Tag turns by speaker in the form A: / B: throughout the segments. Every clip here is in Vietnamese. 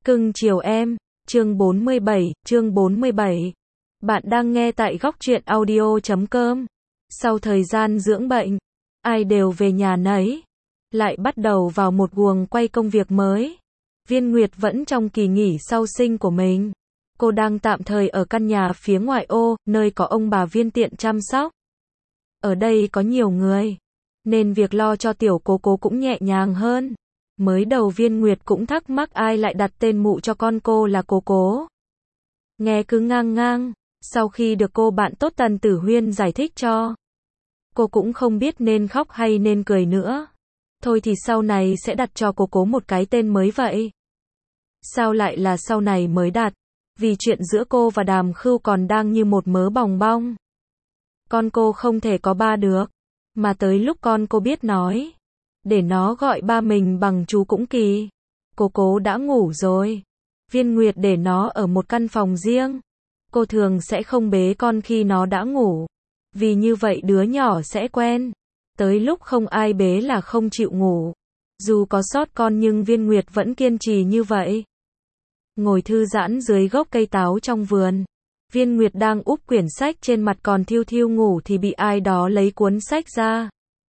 A: Cưng chiều em, chương 47. Bạn đang nghe tại góc truyện audio.com. Sau thời gian dưỡng bệnh, ai đều về nhà nấy, lại bắt đầu vào một guồng quay công việc mới. Viên Nguyệt vẫn trong kỳ nghỉ sau sinh của mình. Cô đang tạm thời ở căn nhà phía ngoại ô, nơi có ông bà Viên tiện chăm sóc. Ở đây có nhiều người, nên việc lo cho tiểu cố cũng nhẹ nhàng hơn. Mới đầu Viên Nguyệt cũng thắc mắc ai lại đặt tên mụ cho con cô là cố. Nghe cứ ngang ngang, sau khi được cô bạn tốt Tần Tử Huyên giải thích cho, cô cũng không biết nên khóc hay nên cười nữa. Thôi thì sau này sẽ đặt cho cố một cái tên mới vậy. Sao lại là sau này mới đặt? Vì chuyện giữa cô và Đàm Khưu còn đang như một mớ bòng bong. Con cô không thể có ba được, mà tới lúc con cô biết nói, để nó gọi ba mình bằng chú cũng kỳ. Cố đã ngủ rồi. Viên Nguyệt để nó ở một căn phòng riêng. Cô thường sẽ không bế con khi nó đã ngủ, vì như vậy đứa nhỏ sẽ quen. Tới lúc không ai bế là không chịu ngủ. Dù có sót con nhưng Viên Nguyệt vẫn kiên trì như vậy. Ngồi thư giãn dưới gốc cây táo trong vườn, Viên Nguyệt đang úp quyển sách trên mặt còn thiêu ngủ thì bị ai đó lấy cuốn sách ra,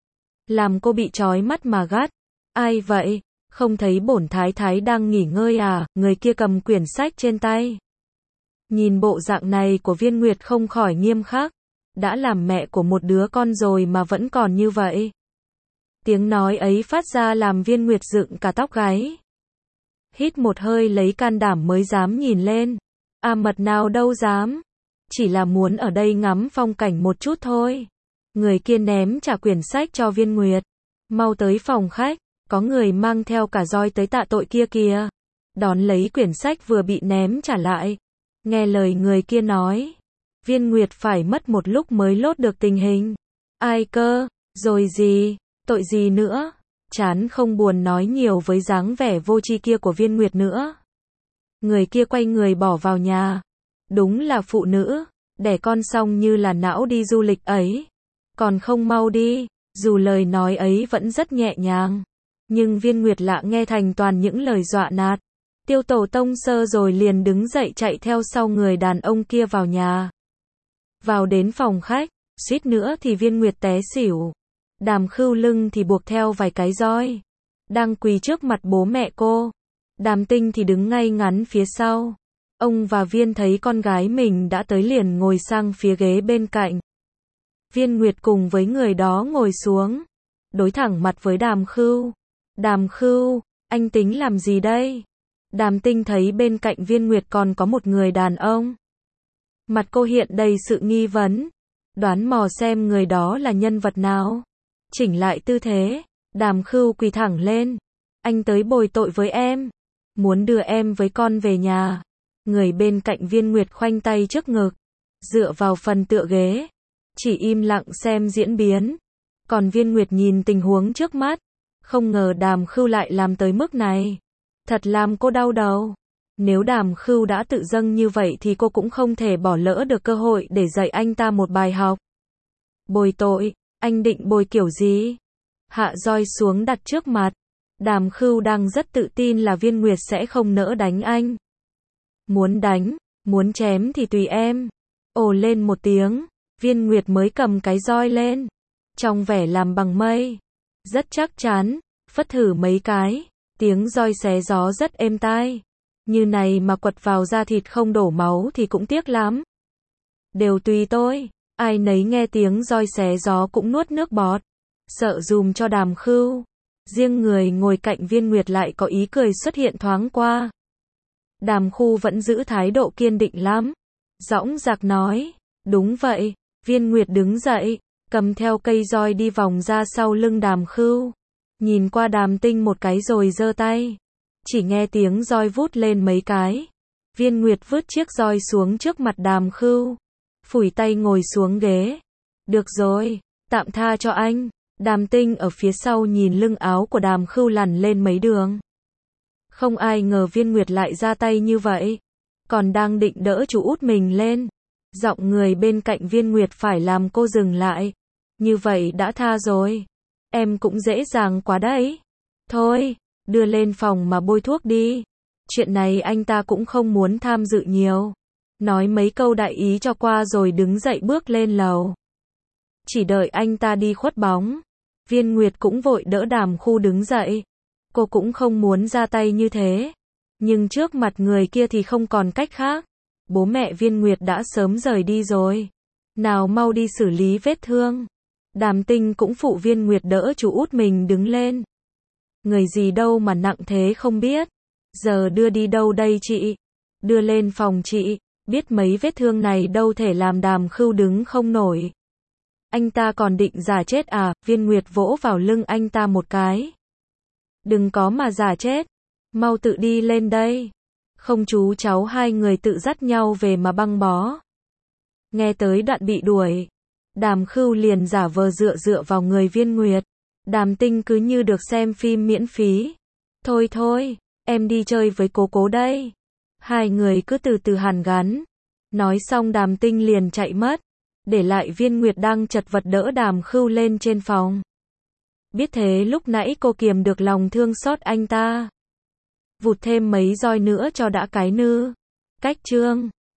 A: làm cô bị chói mắt mà gắt. Ai vậy? Không thấy bổn thái thái đang nghỉ ngơi à? Người kia cầm quyển sách trên tay. Nhìn bộ dạng này của Viên Nguyệt không khỏi nghiêm khắc. Đã làm mẹ của một đứa con rồi mà vẫn còn như vậy. Tiếng nói ấy phát ra làm Viên Nguyệt dựng cả tóc gáy. Hít một hơi lấy can đảm mới dám nhìn lên. Mật nào đâu dám. Chỉ là muốn ở đây ngắm phong cảnh một chút thôi. Người kia ném trả quyển sách cho Viên Nguyệt. Mau tới phòng khách, có người mang theo cả roi tới tạ tội kia kìa. Đón lấy quyển sách vừa bị ném trả lại. Nghe lời người kia nói, Viên Nguyệt phải mất một lúc mới lốt được tình hình. Ai cơ? Rồi gì? Tội gì nữa? Chán không buồn nói nhiều với dáng vẻ vô tri kia của Viên Nguyệt nữa. Người kia quay người bỏ vào nhà. Đúng là phụ nữ, đẻ con xong như là não đi du lịch ấy. Còn không mau đi. Dù lời nói ấy vẫn rất nhẹ nhàng, nhưng Viên Nguyệt lạ nghe thành toàn những lời dọa nạt. Tiêu tổ tông sơ rồi liền đứng dậy chạy theo sau người đàn ông kia vào nhà. Vào đến phòng khách, suýt nữa thì Viên Nguyệt té xỉu. Đàm Khưu lưng thì buộc theo vài cái roi, đang quỳ trước mặt bố mẹ cô. Đàm Tinh thì đứng ngay ngắn phía sau. Ông và Viên thấy con gái mình đã tới liền ngồi sang phía ghế bên cạnh. Viên Nguyệt cùng với người đó ngồi xuống, đối thẳng mặt với Đàm Khưu. Đàm Khưu, anh tính làm gì đây? Đàm Tinh thấy bên cạnh Viên Nguyệt còn có một người đàn ông. Mặt cô hiện đầy sự nghi vấn, đoán mò xem người đó là nhân vật nào. Chỉnh lại tư thế, Đàm Khưu quỳ thẳng lên. Anh tới bồi tội với em, muốn đưa em với con về nhà. Người bên cạnh Viên Nguyệt khoanh tay trước ngực, dựa vào phần tựa ghế, chỉ im lặng xem diễn biến. Còn Viên Nguyệt nhìn tình huống trước mắt, không ngờ Đàm Khưu lại làm tới mức này. Thật làm cô đau đầu. Nếu Đàm Khưu đã tự dâng như vậy thì cô cũng không thể bỏ lỡ được cơ hội để dạy anh ta một bài học. Bồi tội, anh định bồi kiểu gì? Hạ roi xuống đặt trước mặt. Đàm Khưu đang rất tự tin là Viên Nguyệt sẽ không nỡ đánh anh. Muốn đánh, muốn chém thì tùy em. Ồ lên một tiếng, Viên Nguyệt mới cầm cái roi lên, trong vẻ làm bằng mây, rất chắc chắn, phất thử mấy cái, tiếng roi xé gió rất êm tai. Như này mà quật vào da thịt không đổ máu thì cũng tiếc lắm. Đều tùy tôi, ai nấy nghe tiếng roi xé gió cũng nuốt nước bọt, sợ dùm cho Đàm Khưu. Riêng người ngồi cạnh Viên Nguyệt lại có ý cười xuất hiện thoáng qua. Đàm Khưu vẫn giữ thái độ kiên định lắm, dõng dạc nói, đúng vậy. Viên Nguyệt đứng dậy, cầm theo cây roi đi vòng ra sau lưng Đàm Khưu, nhìn qua Đàm Tinh một cái rồi giơ tay. Chỉ nghe tiếng roi vút lên mấy cái, Viên Nguyệt vứt chiếc roi xuống trước mặt Đàm Khưu, phủi tay ngồi xuống ghế. Được rồi, tạm tha cho anh. Đàm Tinh ở phía sau nhìn lưng áo của Đàm Khưu lằn lên mấy đường. Không ai ngờ Viên Nguyệt lại ra tay như vậy, còn đang định đỡ chú út mình lên. Giọng người bên cạnh Viên Nguyệt phải làm cô dừng lại. Như vậy đã tha rồi. Em cũng dễ dàng quá đấy. Thôi, đưa lên phòng mà bôi thuốc đi. Chuyện này anh ta cũng không muốn tham dự nhiều. Nói mấy câu đại ý cho qua rồi đứng dậy bước lên lầu. Chỉ đợi anh ta đi khuất bóng, Viên Nguyệt cũng vội đỡ Đàm Khu đứng dậy. Cô cũng không muốn ra tay như thế. Nhưng trước mặt người kia thì không còn cách khác. Bố mẹ Viên Nguyệt đã sớm rời đi rồi. Nào mau đi xử lý vết thương. Đàm Tinh cũng phụ Viên Nguyệt đỡ chú út mình đứng lên. Người gì đâu mà nặng thế không biết. Giờ đưa đi đâu đây chị? Đưa lên phòng chị. Biết mấy vết thương này đâu thể làm Đàm Khưu đứng không nổi. Anh ta còn định giả chết à? Viên Nguyệt vỗ vào lưng anh ta một cái. Đừng có mà giả chết. Mau tự đi lên đây. Không chú cháu hai người tự dắt nhau về mà băng bó. Nghe tới đoạn bị đuổi, Đàm Khưu liền giả vờ dựa vào người Viên Nguyệt. Đàm Tinh cứ như được xem phim miễn phí. Thôi thôi, em đi chơi với cố đây. Hai người cứ từ từ hàn gắn. Nói xong Đàm Tinh liền chạy mất. Để lại Viên Nguyệt đang chật vật đỡ Đàm Khưu lên trên phòng. Biết thế lúc nãy cô kiềm được lòng thương xót anh ta. Vụt thêm mấy roi nữa cho đã cái nư. Cách chương